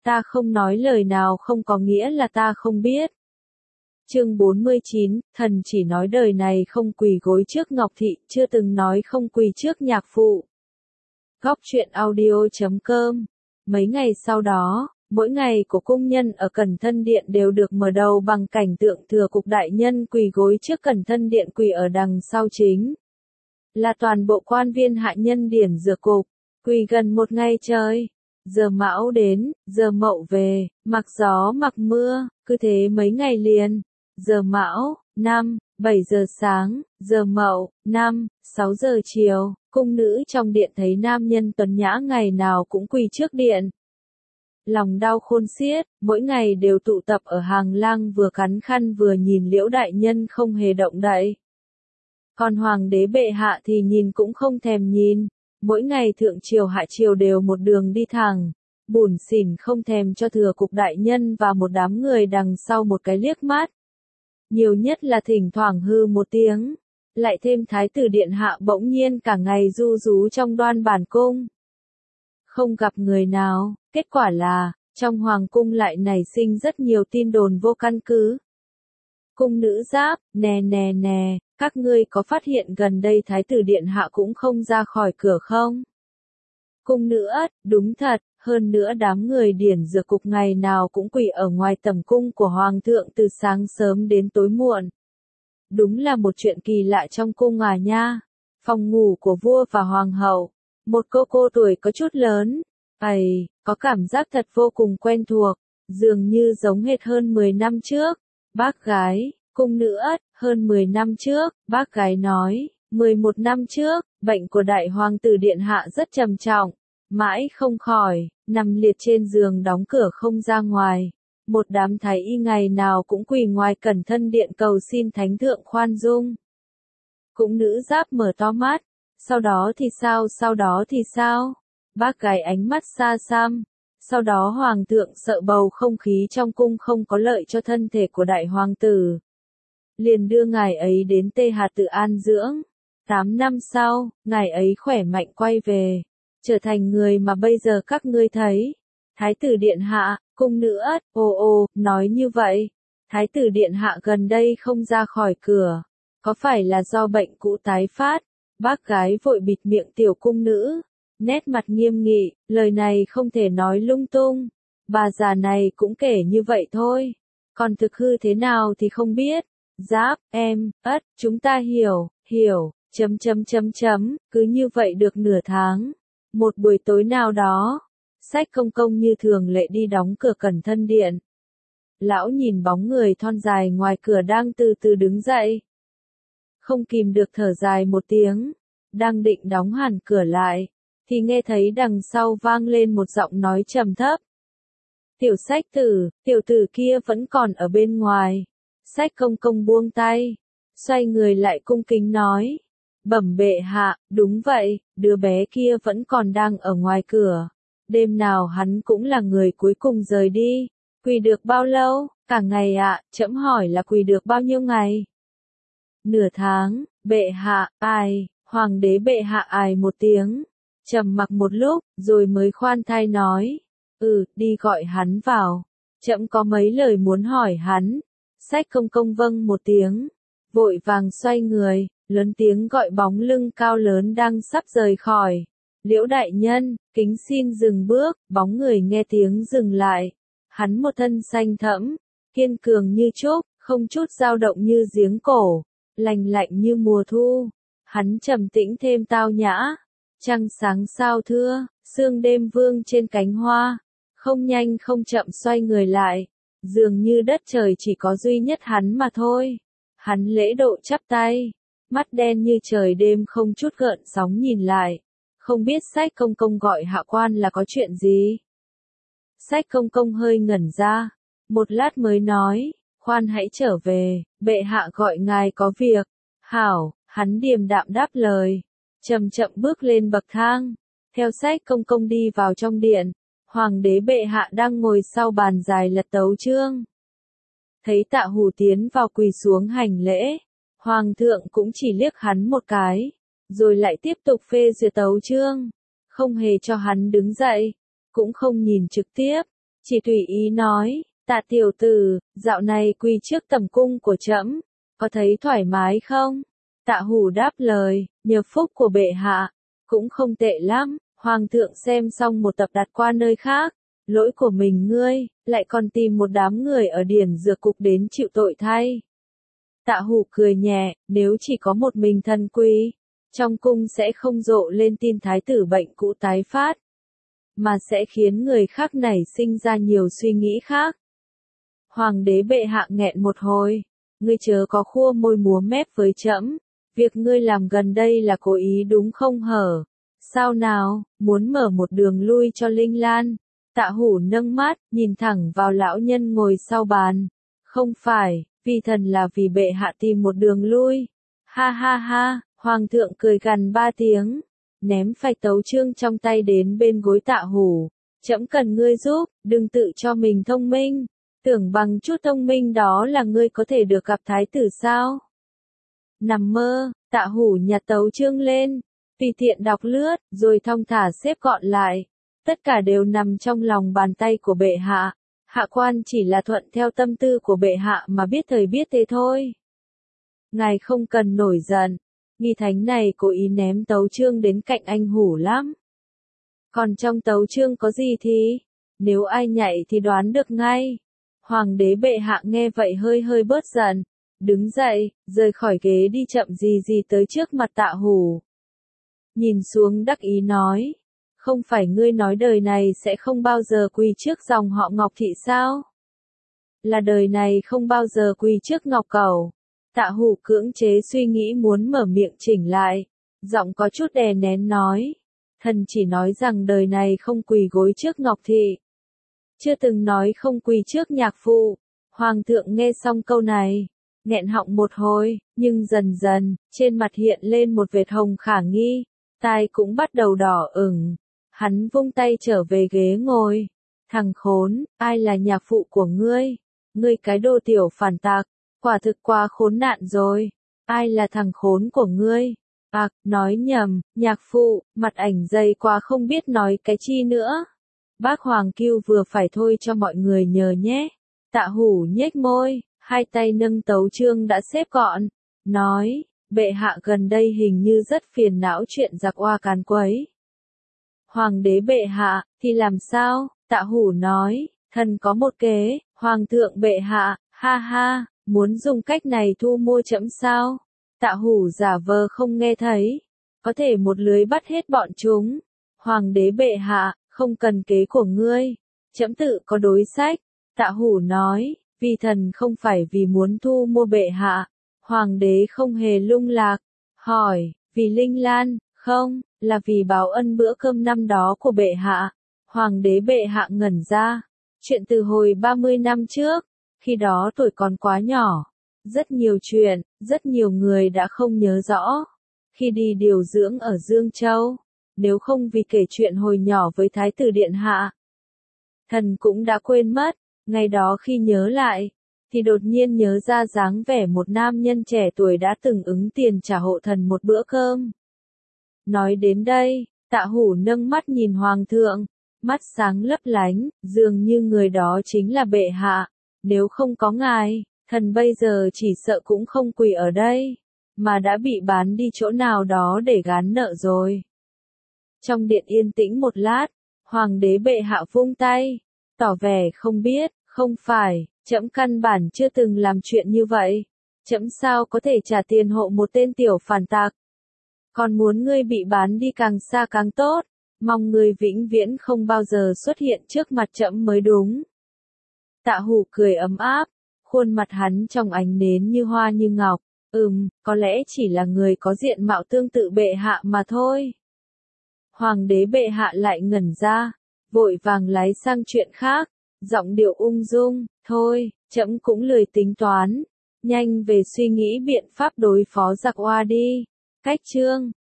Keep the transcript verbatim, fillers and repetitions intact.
Ta không nói lời nào không có nghĩa là ta không biết. Chương bốn mươi chín, thần chỉ nói đời này không quỳ gối trước Ngọc Thị, chưa từng nói không quỳ trước nhạc phụ. Góc truyện audio chấm com. Mấy ngày sau đó, mỗi ngày của cung nhân ở Cẩn Thân Điện đều được mở đầu bằng cảnh tượng thừa cục đại nhân quỳ gối trước Cẩn Thân Điện, quỳ ở đằng sau chính là toàn bộ quan viên hạ nhân điển dược cục, quỳ gần một ngày trời. Giờ Mão đến, giờ Mậu về, mặc gió mặc mưa, cứ thế mấy ngày liền. Giờ Mão, năm, bảy giờ sáng, giờ Mậu, năm, sáu giờ chiều, cung nữ trong điện thấy nam nhân tuấn nhã ngày nào cũng quỳ trước điện. Lòng đau khôn xiết, mỗi ngày đều tụ tập ở hàng lang vừa cắn khăn vừa nhìn Liễu đại nhân không hề động đậy. Còn hoàng đế bệ hạ thì nhìn cũng không thèm nhìn, mỗi ngày thượng triều hạ triều đều một đường đi thẳng, bủn xỉn không thèm cho thừa cục đại nhân và một đám người đằng sau một cái liếc mắt. Nhiều nhất là thỉnh thoảng hư một tiếng, lại thêm thái tử điện hạ bỗng nhiên cả ngày du rú trong đoan bản cung. Không gặp người nào, kết quả là, trong hoàng cung lại nảy sinh rất nhiều tin đồn vô căn cứ. Cung nữ giáp, nè nè nè, các ngươi có phát hiện gần đây thái tử điện hạ cũng không ra khỏi cửa không? Cung nữ ất, đúng thật, hơn nữa đám người điển dược cục ngày nào cũng quỳ ở ngoài tầm cung của hoàng thượng từ sáng sớm đến tối muộn. Đúng là một chuyện kỳ lạ trong cung à nha. Phòng ngủ của vua và hoàng hậu, một cô cô tuổi có chút lớn, ầy, có cảm giác thật vô cùng quen thuộc, dường như giống hệt hơn mười năm trước. Bác gái, cung nữ ất, hơn mười năm trước, bác gái nói, mười một năm trước, bệnh của đại hoàng tử điện hạ rất trầm trọng, mãi không khỏi, nằm liệt trên giường đóng cửa không ra ngoài. Một đám thái y ngày nào cũng quỳ ngoài Cẩn Thân Điện cầu xin thánh thượng khoan dung. Cũng nữ giáp mở to mắt, sau đó thì sao, sau đó thì sao? Bác gái ánh mắt xa xăm. Sau đó hoàng thượng sợ bầu không khí trong cung không có lợi cho thân thể của đại hoàng tử, liền đưa ngài ấy đến Tê Hà tự an dưỡng. Tám năm sau, ngài ấy khỏe mạnh quay về, trở thành người mà bây giờ các ngươi thấy. Thái tử điện hạ, cung nữ ất, ồ ồ, nói như vậy. Thái tử điện hạ gần đây không ra khỏi cửa, có phải là do bệnh cũ tái phát? Bác gái vội bịt miệng tiểu cung nữ, nét mặt nghiêm nghị, lời này không thể nói lung tung. Bà già này cũng kể như vậy thôi, còn thực hư thế nào thì không biết. Giáp, em, ất, chúng ta hiểu, hiểu, chấm chấm chấm chấm, cứ như vậy được nửa tháng. Một buổi tối nào đó, Sách Công Công như thường lệ đi đóng cửa Cẩn Thân Điện. Lão nhìn bóng người thon dài ngoài cửa đang từ từ đứng dậy, không kìm được thở dài một tiếng, đang định đóng hẳn cửa lại, thì nghe thấy đằng sau vang lên một giọng nói trầm thấp. Tiểu Sách tử, tiểu tử kia vẫn còn ở bên ngoài. Sách Công Công buông tay, xoay người lại cung kính nói, bẩm bệ hạ, đúng vậy, đứa bé kia vẫn còn đang ở ngoài cửa. Đêm nào hắn cũng là người cuối cùng rời đi. Quỳ được bao lâu? Cả ngày ạ, à, trẫm hỏi là quỳ được bao nhiêu ngày? Nửa tháng, bệ hạ, ai, hoàng đế bệ hạ ai một tiếng, trầm mặc một lúc, rồi mới khoan thai nói, ừ, đi gọi hắn vào, trẫm có mấy lời muốn hỏi hắn. Sách Công Công vâng một tiếng, vội vàng xoay người, lớn tiếng gọi bóng lưng cao lớn đang sắp rời khỏi. Liễu đại nhân, kính xin dừng bước, bóng người nghe tiếng dừng lại. Hắn một thân xanh thẫm, kiên cường như trúc, không chút dao động như giếng cổ, lành lạnh như mùa thu. Hắn trầm tĩnh thêm tao nhã, trăng sáng sao thưa, sương đêm vương trên cánh hoa, không nhanh không chậm xoay người lại, dường như đất trời chỉ có duy nhất hắn mà thôi. Hắn lễ độ chắp tay, mắt đen như trời đêm không chút gợn sóng nhìn lại, không biết Sách Công Công gọi hạ quan là có chuyện gì. Sách Công Công hơi ngẩn ra, một lát mới nói, khoan hãy trở về, bệ hạ gọi ngài có việc. Hảo, hắn điềm đạm đáp lời, chậm chậm bước lên bậc thang, theo Sách Công Công đi vào trong điện. Hoàng đế bệ hạ đang ngồi sau bàn dài lật tấu chương. Thấy Tạ Hủ tiến vào quỳ xuống hành lễ, hoàng thượng cũng chỉ liếc hắn một cái, rồi lại tiếp tục phê duyệt tấu chương, không hề cho hắn đứng dậy, cũng không nhìn trực tiếp, chỉ tùy ý nói, Tạ tiểu tử, dạo này quỳ trước tầm cung của trẫm, có thấy thoải mái không? Tạ Hủ đáp lời, nhờ phúc của bệ hạ, cũng không tệ lắm, hoàng thượng xem xong một tập đặt qua nơi khác, lỗi của mình ngươi, lại còn tìm một đám người ở điển dược cục đến chịu tội thay. Tạ Hủ cười nhẹ, nếu chỉ có một mình thần quỳ, trong cung sẽ không rộ lên tin thái tử bệnh cũ tái phát, mà sẽ khiến người khác nảy sinh ra nhiều suy nghĩ khác. Hoàng đế bệ hạ nghẹn một hồi, ngươi chớ có khua môi múa mép với trẫm, việc ngươi làm gần đây là cố ý đúng không hở? Sao nào, muốn mở một đường lui cho Linh Lan? Tạ Hủ nâng mắt, nhìn thẳng vào lão nhân ngồi sau bàn. Không phải, vì thần là vì bệ hạ tìm một đường lui. Ha ha ha, hoàng thượng cười gằn ba tiếng, ném phạch tấu chương trong tay đến bên gối Tạ Hủ. Trẫm cần ngươi giúp, đừng tự cho mình thông minh. Tưởng bằng chút thông minh đó là ngươi có thể được gặp thái tử sao? Nằm mơ, Tạ Hủ nhặt tấu chương lên, tùy tiện đọc lướt, rồi thong thả xếp gọn lại. Tất cả đều nằm trong lòng bàn tay của bệ hạ. Hạ quan chỉ là thuận theo tâm tư của bệ hạ mà biết thời biết thế thôi. Ngài không cần nổi giận. Nghi thánh này cố ý ném tấu chương đến cạnh anh Hủ lắm. Còn trong tấu chương có gì thì, nếu ai nhạy thì đoán được ngay. Hoàng đế bệ hạ nghe vậy hơi hơi bớt giận, đứng dậy, rời khỏi ghế đi chậm gì gì tới trước mặt Tạ Hủ. Nhìn xuống đắc ý nói, không phải ngươi nói đời này sẽ không bao giờ quỳ trước dòng họ Ngọc Thị sao? Là đời này không bao giờ quỳ trước Ngọc Cẩu. Tạ Hủ cưỡng chế suy nghĩ muốn mở miệng chỉnh lại, giọng có chút đè nén nói, thần chỉ nói rằng đời này không quỳ gối trước Ngọc Thị. Chưa từng nói không quỳ trước nhạc phụ. Hoàng thượng nghe xong câu này, nghẹn họng một hồi, nhưng dần dần, trên mặt hiện lên một vệt hồng khả nghi, tai cũng bắt đầu đỏ ửng. Hắn vung tay trở về ghế ngồi. Thằng khốn, ai là nhạc phụ của ngươi? Ngươi cái đồ tiểu phản tặc, quả thực quá khốn nạn rồi. Ai là thằng khốn của ngươi? Ác, nói nhầm, nhạc phụ, mặt ảnh dày quá không biết nói cái chi nữa. Bác Hoàng Cưu vừa phải thôi cho mọi người nhờ nhé. Tạ Hủ nhếch môi, hai tay nâng tấu chương đã xếp gọn, nói, bệ hạ gần đây hình như rất phiền não chuyện giặc oa càn quấy. Hoàng đế bệ hạ, thì làm sao? Tạ Hủ nói, thần có một kế, Hoàng thượng bệ hạ, ha ha, muốn dùng cách này thu mua trẫm sao? Tạ Hủ giả vờ không nghe thấy, có thể một lưới bắt hết bọn chúng. Hoàng đế bệ hạ, không cần kế của ngươi, trẫm tự có đối sách. Tạ Hủ nói, vì thần không phải vì muốn thu mua bệ hạ. Hoàng đế không hề lung lạc, hỏi, vì Linh Lan, không, là vì báo ân bữa cơm năm đó của bệ hạ. Hoàng đế bệ hạ ngẩn ra, chuyện từ hồi ba mươi năm trước, khi đó tuổi còn quá nhỏ. Rất nhiều chuyện, rất nhiều người đã không nhớ rõ. Khi đi điều dưỡng ở Dương Châu, nếu không vì kể chuyện hồi nhỏ với Thái tử Điện Hạ, thần cũng đã quên mất. Ngày đó khi nhớ lại, thì đột nhiên nhớ ra dáng vẻ một nam nhân trẻ tuổi đã từng ứng tiền trả hộ thần một bữa cơm. Nói đến đây, Tạ Hủ nâng mắt nhìn Hoàng thượng, mắt sáng lấp lánh, dường như người đó chính là bệ hạ. Nếu không có ngài, thần bây giờ chỉ sợ cũng không quỳ ở đây, mà đã bị bán đi chỗ nào đó để gán nợ rồi. Trong điện yên tĩnh một lát, Hoàng đế bệ hạ vung tay, tỏ vẻ không biết, không phải, trẫm căn bản chưa từng làm chuyện như vậy. Trẫm sao có thể trả tiền hộ một tên tiểu phản tặc? Còn muốn ngươi bị bán đi càng xa càng tốt, mong ngươi vĩnh viễn không bao giờ xuất hiện trước mặt trẫm mới đúng. Tạ Hủ cười ấm áp, khuôn mặt hắn trong ánh nến như hoa như ngọc, ừm, có lẽ chỉ là người có diện mạo tương tự bệ hạ mà thôi. Hoàng đế bệ hạ lại ngẩn ra, vội vàng lái sang chuyện khác, giọng điệu ung dung, thôi, trẫm cũng lười tính toán, nhanh về suy nghĩ biện pháp đối phó giặc oa đi. Cách chương